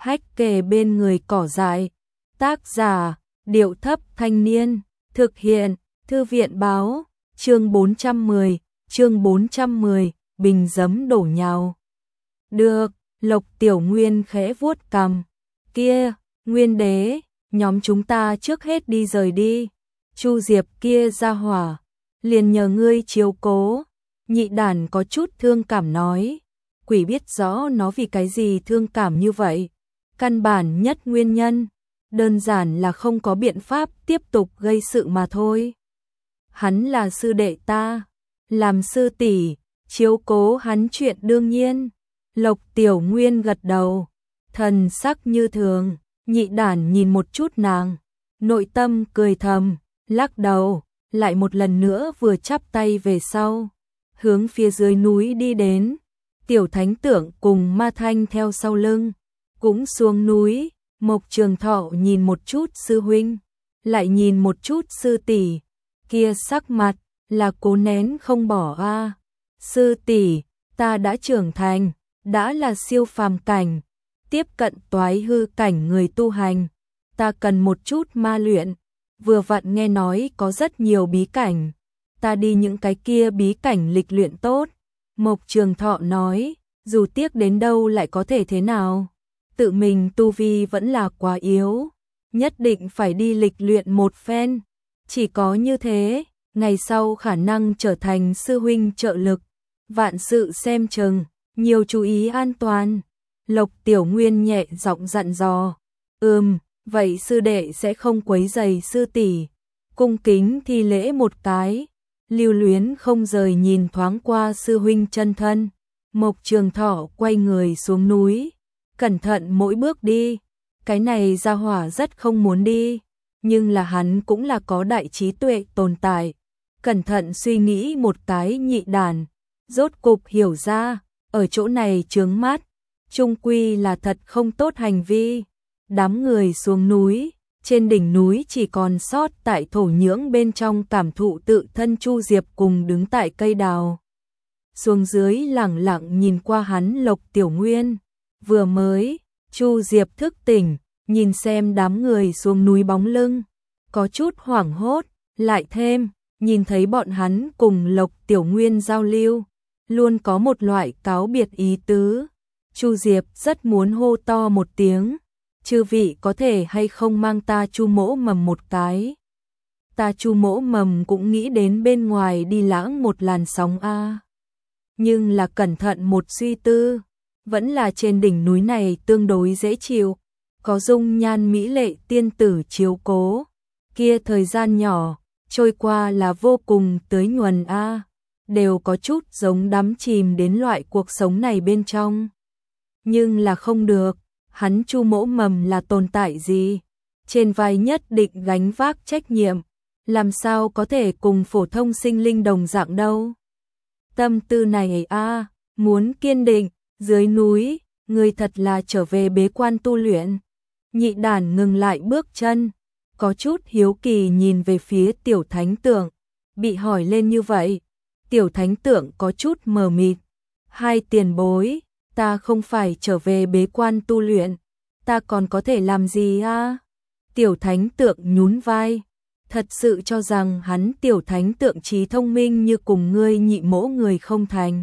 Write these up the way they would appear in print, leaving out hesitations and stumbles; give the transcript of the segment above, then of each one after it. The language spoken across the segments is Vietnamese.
hách kề bên người cỏ dại. Tác giả, Điệu Thấp Thanh Niên. Thực hiện, Thư viện Báo. Chương 410, bình giấm đổ nhào. Được, Lộc Tiểu Nguyên khẽ vuốt cằm. Kia, Nguyên đế, nhóm chúng ta trước hết đi rời đi. Chu Diệp kia ra hỏa, liền nhờ ngươi chiếu cố. Nhị đàn có chút thương cảm nói. Quỷ biết rõ nó vì cái gì thương cảm như vậy. Căn bản nhất nguyên nhân, đơn giản là không có biện pháp tiếp tục gây sự mà thôi. Hắn là sư đệ ta, làm sư tỷ, chiếu cố hắn chuyện đương nhiên. Lộc Tiểu Nguyên gật đầu, thần sắc như thường. Nhị đàn nhìn một chút nàng, nội tâm cười thầm, lắc đầu, lại một lần nữa vừa chắp tay về sau, hướng phía dưới núi đi đến. Tiểu Thánh Tượng cùng Ma Thanh theo sau lưng, cũng xuống núi. Mộc Trường Thọ nhìn một chút sư huynh, lại nhìn một chút sư tỷ, kia sắc mặt là cố nén không bỏ a. Sư tỷ, ta đã trưởng thành, đã là siêu phàm cảnh, tiếp cận toái hư cảnh người tu hành, ta cần một chút ma luyện. Vừa vặn nghe nói có rất nhiều bí cảnh, ta đi những cái kia bí cảnh lịch luyện tốt. Mộc Trường Thọ nói, dù tiếc đến đâu lại có thể thế nào, tự mình tu vi vẫn là quá yếu, nhất định phải đi lịch luyện một phen, chỉ có như thế, ngày sau khả năng trở thành sư huynh trợ lực. Vạn sự xem chừng, nhiều chú ý an toàn. Lộc Tiểu Nguyên nhẹ giọng dặn dò. Vậy sư đệ sẽ không quấy rầy sư tỷ. Cung kính thi lễ một cái, lưu luyến không rời nhìn thoáng qua sư huynh chân thân. Mộc Trường Thọ quay người xuống núi, cẩn thận mỗi bước đi. Cái này gia hỏa rất không muốn đi, nhưng là hắn cũng là có đại trí tuệ tồn tại. Cẩn thận suy nghĩ một cái, nhị đàn rốt cục hiểu ra, ở chỗ này chướng mắt, chung quy là thật không tốt hành vi. Đám người xuống núi, trên đỉnh núi chỉ còn sót tại thổ nhưỡng bên trong cảm thụ tự thân. Chu Diệp cùng đứng tại cây đào, xuống dưới lẳng lặng nhìn qua hắn. Lộc Tiểu Nguyên vừa mới, Chu Diệp thức tỉnh, nhìn xem đám người xuống núi bóng lưng, có chút hoảng hốt, lại thêm nhìn thấy bọn hắn cùng Lộc Tiểu Nguyên giao lưu, luôn có một loại cáo biệt ý tứ. Chu Diệp rất muốn hô to một tiếng, chư vị có thể hay không mang ta Chu Mỗ Mầm một cái. Ta Chu Mỗ Mầm cũng nghĩ đến bên ngoài đi lãng một làn sóng a. Nhưng là cẩn thận một suy tư, vẫn là trên đỉnh núi này tương đối dễ chịu, có dung nhan mỹ lệ tiên tử chiếu cố, kia thời gian nhỏ trôi qua là vô cùng tưới nhuần a, đều có chút giống đắm chìm đến loại cuộc sống này bên trong. Nhưng là không được, hắn Chu Mỗ Mầm là tồn tại gì, trên vai nhất định gánh vác trách nhiệm, làm sao có thể cùng phổ thông sinh linh đồng dạng đâu. Tâm tư này a, muốn kiên định. Dưới núi, người thật là trở về bế quan tu luyện. Nhị đàn ngừng lại bước chân, có chút hiếu kỳ nhìn về phía Tiểu Thánh Tượng. Bị hỏi lên như vậy, Tiểu Thánh Tượng có chút mờ mịt. Hai tiền bối, ta không phải trở về bế quan tu luyện, ta còn có thể làm gì a? Tiểu Thánh Tượng nhún vai, thật sự cho rằng hắn Tiểu Thánh Tượng trí thông minh như cùng ngươi nhị mỗ người không thành.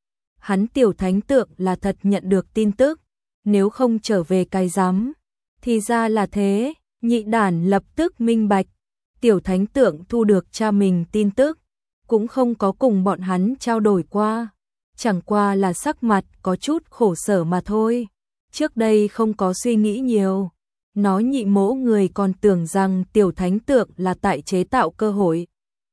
Hắn Tiểu Thánh Tượng là thật nhận được tin tức, nếu không trở về cái rắm. Thì ra là thế, nhị đàn lập tức minh bạch. Tiểu Thánh Tượng thu được cha mình tin tức, cũng không có cùng bọn hắn trao đổi qua, chẳng qua là sắc mặt có chút khổ sở mà thôi. Trước đây không có suy nghĩ nhiều, nó nhị mỗ người còn tưởng rằng Tiểu Thánh Tượng là tại chế tạo cơ hội.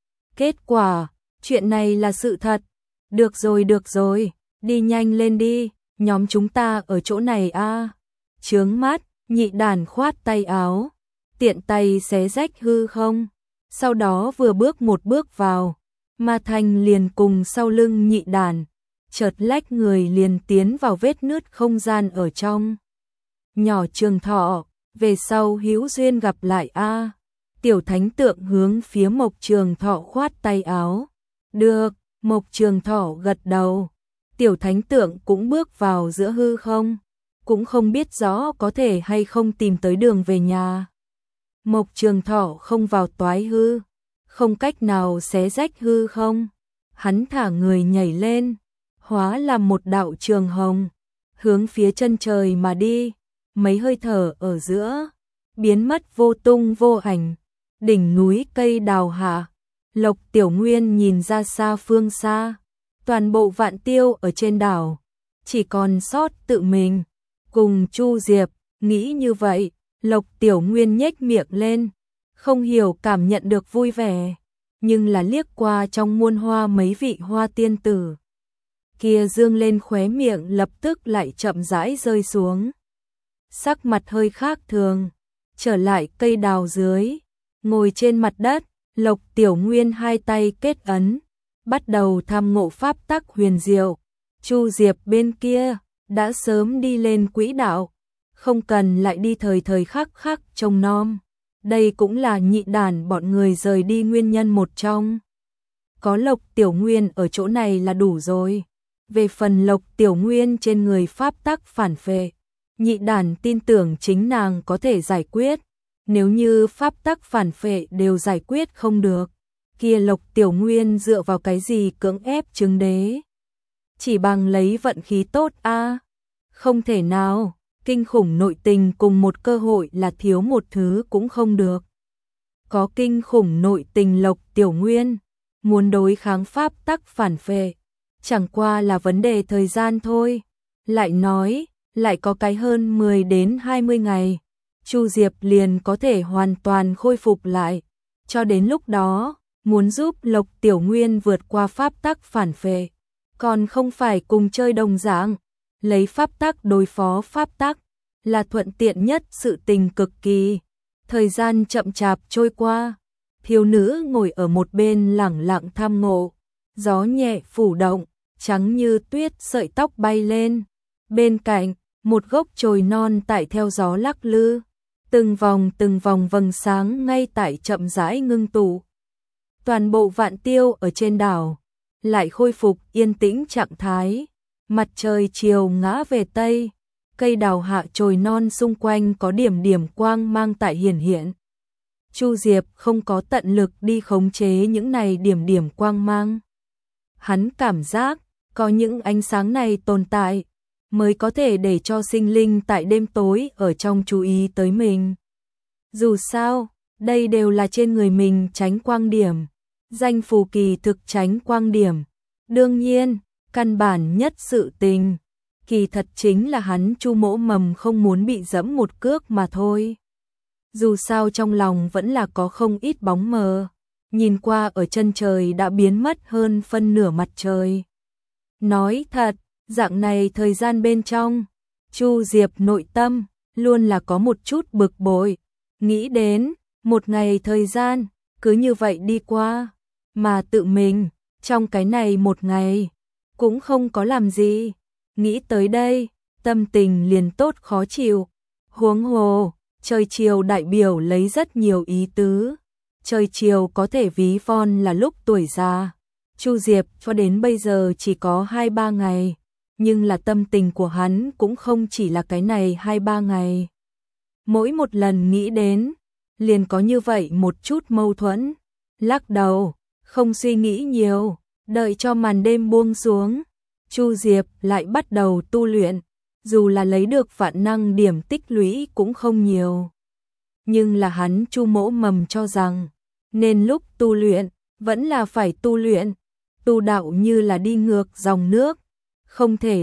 Kết quả, chuyện này là sự thật. Được rồi, đi nhanh lên đi, nhóm chúng ta ở chỗ này a. Chướng mắt, nhị đàn khoát tay áo, tiện tay xé rách hư không, sau đó vừa bước một bước vào, Ma Thanh liền cùng sau lưng nhị đàn, chợt lách người liền tiến vào vết nứt không gian ở trong. Nhỏ Trường Thọ, về sau hữu duyên gặp lại a. Tiểu Thánh Tượng hướng phía Mộc Trường Thọ khoát tay áo. Được, Mộc Trường Thọ gật đầu. Tiểu Thánh Tượng cũng bước vào giữa hư không, cũng không biết rõ có thể hay không tìm tới đường về nhà. Mộc Trường Thọ không vào toái hư, không cách nào xé rách hư không. Hắn thả người nhảy lên, hóa làm một đạo trường hồng, hướng phía chân trời mà đi, mấy hơi thở ở giữa, biến mất vô tung vô ảnh. Đỉnh núi cây đào hạ, Lộc Tiểu Nguyên nhìn ra xa phương xa, toàn bộ Vạn Tiêu ở trên đảo, chỉ còn sót tự mình, cùng Chu Diệp. Nghĩ như vậy, Lộc Tiểu Nguyên nhếch miệng lên, không hiểu cảm nhận được vui vẻ, nhưng là liếc qua trong muôn hoa mấy vị hoa tiên tử kia dương lên khóe miệng lập tức lại chậm rãi rơi xuống. Sắc mặt hơi khác thường, trở lại cây đào dưới, ngồi trên mặt đất, Lộc Tiểu Nguyên hai tay kết ấn, bắt đầu tham ngộ pháp tắc huyền diệu. Chu Diệp bên kia đã sớm đi lên quỹ đạo, không cần lại đi thời thời khắc khắc trông nom. Đây cũng là Nhị Đản bọn người rời đi nguyên nhân một trong. Có Lộc Tiểu Nguyên ở chỗ này là đủ rồi. Về phần Lộc Tiểu Nguyên trên người pháp tắc phản phệ, Nhị Đản tin tưởng chính nàng có thể giải quyết. Nếu như pháp tắc phản phệ đều giải quyết không được, kia Lộc Tiểu Nguyên dựa vào cái gì cưỡng ép chứng đế? Chỉ bằng lấy vận khí tốt a? Không thể nào, kinh khủng nội tình cùng một cơ hội là thiếu một thứ cũng không được. Có kinh khủng nội tình Lộc Tiểu Nguyên, muốn đối kháng pháp tắc phản phệ, chẳng qua là vấn đề thời gian thôi. Lại nói, lại có cái hơn 10 đến 20 ngày, Chu Diệp liền có thể hoàn toàn khôi phục lại. Cho đến lúc đó, muốn giúp Lộc Tiểu Nguyên vượt qua pháp tắc phản phệ, còn không phải cùng chơi đồng dạng, lấy pháp tắc đối phó pháp tắc là thuận tiện nhất sự tình cực kỳ. Thời gian chậm chạp trôi qua, thiếu nữ ngồi ở một bên lẳng lặng tham ngộ, gió nhẹ phủ động, trắng như tuyết sợi tóc bay lên. Bên cạnh, một gốc chồi non tại theo gió lắc lư, từng vòng vầng sáng ngay tại chậm rãi ngưng tụ. Toàn bộ Vạn Tiêu ở trên đảo lại khôi phục yên tĩnh trạng thái. Mặt trời chiều ngã về tây, cây đào hạ chồi non xung quanh có điểm điểm quang mang tại hiển hiện. Chu Diệp không có tận lực đi khống chế những này điểm điểm quang mang. Hắn cảm giác có những ánh sáng này tồn tại mới có thể để cho sinh linh tại đêm tối ở trong chú ý tới mình. Dù sao, đây đều là trên người mình tránh quang điểm, danh phù kỳ thực tránh quang điểm. Đương nhiên, căn bản nhất sự tình, kỳ thật chính là hắn Chu Mỗ Mầm không muốn bị dẫm một cước mà thôi. Dù sao trong lòng vẫn là có không ít bóng mờ, nhìn qua ở chân trời đã biến mất hơn phân nửa mặt trời. Nói thật, dạng này thời gian bên trong, Chu Diệp nội tâm luôn là có một chút bực bội, nghĩ đến một ngày thời gian cứ như vậy đi qua, mà tự mình trong cái này một ngày cũng không có làm gì. Nghĩ tới đây, tâm tình liền tốt khó chịu. Huống hồ, trời chiều đại biểu lấy rất nhiều ý tứ. Trời chiều có thể ví von là lúc tuổi già. Chu Diệp cho đến bây giờ chỉ có 2-3 ngày, nhưng là tâm tình của hắn cũng không chỉ là cái này 2-3 ngày. Mỗi một lần nghĩ đến, liền có như vậy một chút mâu thuẫn. Lắc đầu, không suy nghĩ nhiều, đợi cho màn đêm buông xuống, Chu Diệp lại bắt đầu tu luyện, dù là lấy được vạn năng điểm tích lũy cũng không nhiều. Nhưng là hắn Chu Mỗ Mầm cho rằng, nên lúc tu luyện, vẫn là phải tu luyện, tu đạo như là đi ngược dòng nước, không thể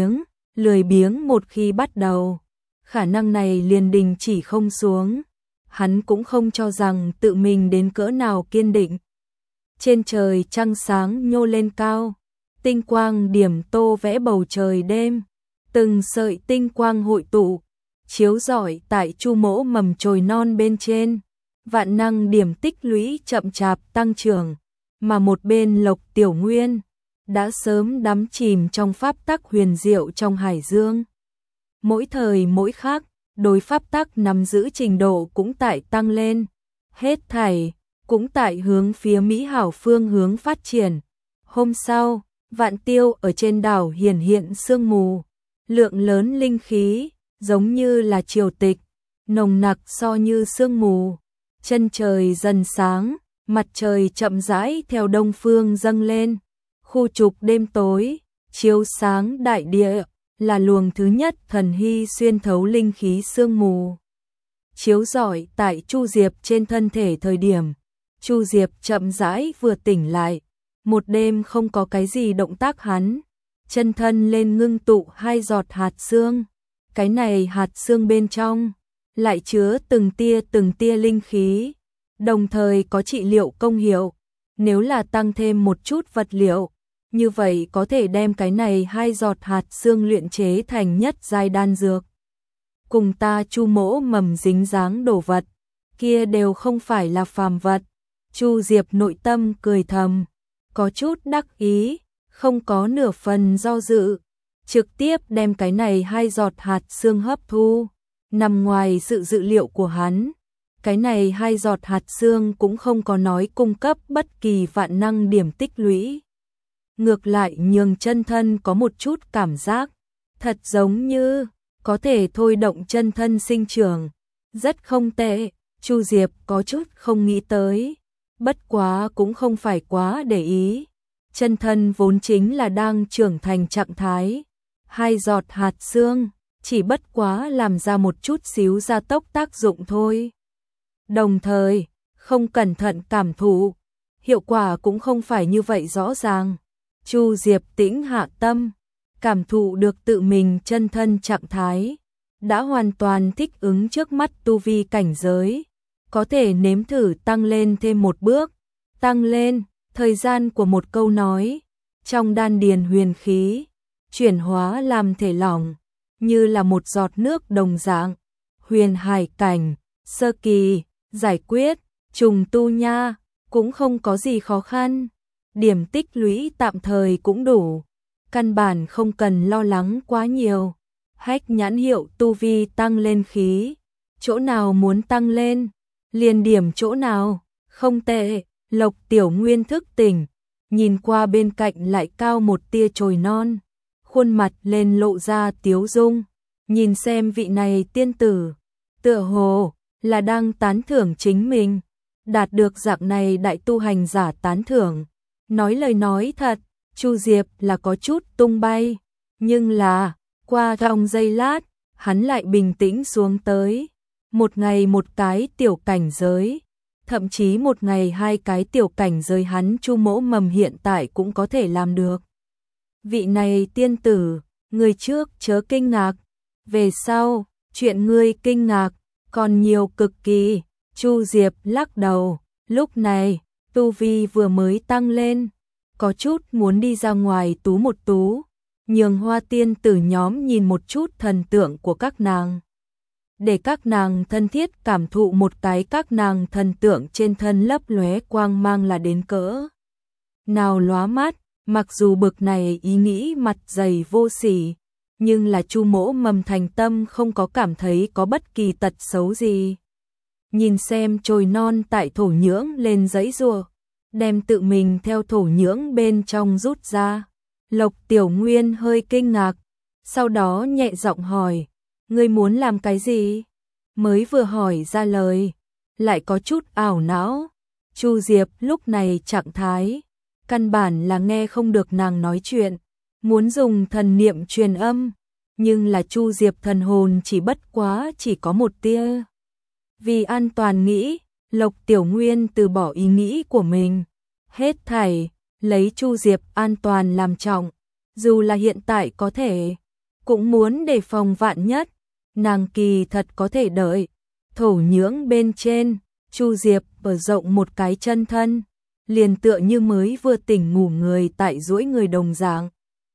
lười biếng một khi bắt đầu, khả năng này liền đình chỉ không xuống. Hắn cũng không cho rằng tự mình đến cỡ nào kiên định. Trên trời trăng sáng nhô lên cao, tinh quang điểm tô vẽ bầu trời đêm, từng sợi tinh quang hội tụ, chiếu rọi tại Chu Mỗ Mầm chồi non bên trên, vạn năng điểm tích lũy chậm chạp tăng trưởng, mà một bên Lộc Tiểu Nguyên đã sớm đắm chìm trong pháp tắc huyền diệu trong hải dương. Mỗi thời mỗi khác, đối pháp tắc nắm giữ trình độ cũng tại tăng lên, hết thảy cũng tại hướng phía mỹ hảo phương hướng phát triển. Hôm sau, Vạn Tiêu ở trên đảo hiển hiện sương mù, lượng lớn linh khí giống như là triều tịch, nồng nặc so như sương mù. Chân trời dần sáng, mặt trời chậm rãi theo đông phương dâng lên. Khu trục đêm tối, chiếu sáng đại địa, là luồng thứ nhất thần hy xuyên thấu linh khí sương mù. Chiếu rọi tại Chu Diệp trên thân thể thời điểm, Chu Diệp chậm rãi vừa tỉnh lại, một đêm không có cái gì động tác hắn, chân thân lên ngưng tụ 2 giọt hạt xương, cái này hạt xương bên trong lại chứa từng tia linh khí, đồng thời có trị liệu công hiệu, nếu là tăng thêm một chút vật liệu, như vậy có thể đem cái này 2 giọt hạt xương luyện chế thành nhất giai đan dược. Cùng ta Chu mỗ mầm dính dáng đồ vật, kia đều không phải là phàm vật. Chu Diệp nội tâm cười thầm, có chút đắc ý, không có nửa phần do dự, trực tiếp đem cái này 2 giọt hạt xương hấp thu, nằm ngoài sự dự liệu của hắn. Cái này 2 giọt hạt xương cũng không có nói cung cấp bất kỳ vạn năng điểm tích lũy. Ngược lại nhường chân thân có một chút cảm giác, thật giống như có thể thôi động chân thân sinh trưởng, rất không tệ. Chu Diệp có chút không nghĩ tới, bất quá cũng không phải quá để ý. Chân thân vốn chính là đang trưởng thành trạng thái, 2 giọt hạt xương chỉ bất quá làm ra một chút xíu gia tốc tác dụng thôi. Đồng thời, không cẩn thận cảm thụ, hiệu quả cũng không phải như vậy rõ ràng. Chu Diệp tĩnh hạ tâm, cảm thụ được tự mình chân thân trạng thái, đã hoàn toàn thích ứng trước mắt tu vi cảnh giới, có thể nếm thử tăng lên thêm một bước, tăng lên, thời gian của một câu nói, trong đan điền huyền khí, chuyển hóa làm thể lỏng, như là một giọt nước đồng dạng, huyền hải cảnh, sơ kỳ, giải quyết, trùng tu nha, cũng không có gì khó khăn, điểm tích lũy tạm thời cũng đủ, căn bản không cần lo lắng quá nhiều. Hách nhãn hiệu tu vi tăng lên khí, chỗ nào muốn tăng lên, liền điểm chỗ nào, không tệ. Lộc Tiểu Nguyên thức tỉnh, nhìn qua bên cạnh lại cao một tia chồi non, khuôn mặt lên lộ ra tiếu dung, nhìn xem vị này tiên tử, tựa hồ là đang tán thưởng chính mình, đạt được dạng này đại tu hành giả tán thưởng, nói lời nói thật, Chu Diệp là có chút tung bay, nhưng là qua trong giây lát, hắn lại bình tĩnh xuống tới, một ngày một cái tiểu cảnh giới, thậm chí một ngày 2 cái tiểu cảnh giới hắn Chu mỗ mầm hiện tại cũng có thể làm được. Vị này tiên tử, người trước chớ kinh ngạc, về sau, chuyện ngươi kinh ngạc, còn nhiều cực kỳ. Chu Diệp lắc đầu, lúc này, tu vi vừa mới tăng lên, có chút muốn đi ra ngoài tú một tú, nhường hoa tiên tử nhóm nhìn một chút thần tượng của các nàng. Để các nàng thân thiết cảm thụ một cái các nàng thần tượng trên thân lấp lóe quang mang là đến cỡ nào lóa mắt, mặc dù bực này ý nghĩ mặt dày vô sỉ, nhưng là Chu mỗ mầm thành tâm không có cảm thấy có bất kỳ tật xấu gì. Nhìn xem chồi non tại thổ nhưỡng lên giấy rùa, đem tự mình theo thổ nhưỡng bên trong rút ra. Lộc Tiểu Nguyên hơi kinh ngạc, sau đó nhẹ giọng hỏi, ngươi muốn làm cái gì? Mới vừa hỏi ra lời, lại có chút ảo não. Chu Diệp lúc này trạng thái, căn bản là nghe không được nàng nói chuyện, muốn dùng thần niệm truyền âm, nhưng là Chu Diệp thần hồn chỉ bất quá chỉ có một tia. Vì an toàn nghĩ, Lộc Tiểu Nguyên từ bỏ ý nghĩ của mình, hết thảy lấy Chu Diệp an toàn làm trọng, dù là hiện tại có thể, cũng muốn đề phòng vạn nhất, nàng kỳ thật có thể đợi. Thổ nhưỡng bên trên, Chu Diệp mở rộng một cái chân thân, liền tựa như mới vừa tỉnh ngủ người tại duỗi người đồng dạng.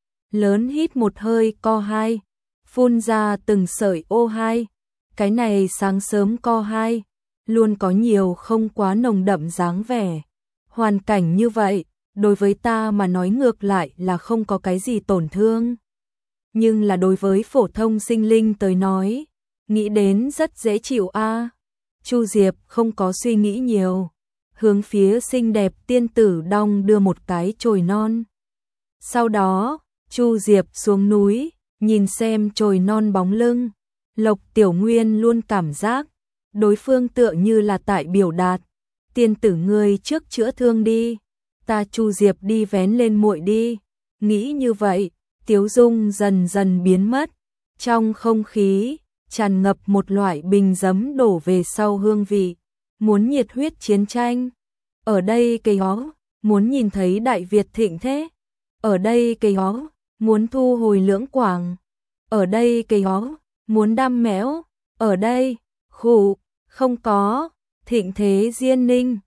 Lớn hít một hơi co hai, phun ra từng sợi O2, cái này sáng sớm co hai, luôn có nhiều không quá nồng đậm dáng vẻ. Hoàn cảnh như vậy, đối với ta mà nói ngược lại là không có cái gì tổn thương. Nhưng là đối với phổ thông sinh linh tới nói, nghĩ đến rất dễ chịu a. Chu Diệp không có suy nghĩ nhiều, hướng phía xinh đẹp tiên tử đong đưa một cái chồi non. Sau đó, Chu Diệp xuống núi, nhìn xem chồi non bóng lưng, Lộc Tiểu Nguyên luôn cảm giác đối phương tựa như là tại biểu đạt, tiên tử ngươi trước chữa thương đi, ta Chu Diệp đi vén lên muội đi. Nghĩ như vậy, Tiếu Dung dần dần biến mất, trong không khí tràn ngập một loại bình giấm đổ về sau hương vị, muốn nhiệt huyết chiến tranh. Ở đây cây hó, muốn nhìn thấy Đại Việt thịnh thế. Ở đây cây hó, muốn thu hồi Lưỡng Quảng. Ở đây cây hó, muốn đam mẽo. Ở đây, khụ, không có, thịnh thế Diên Ninh.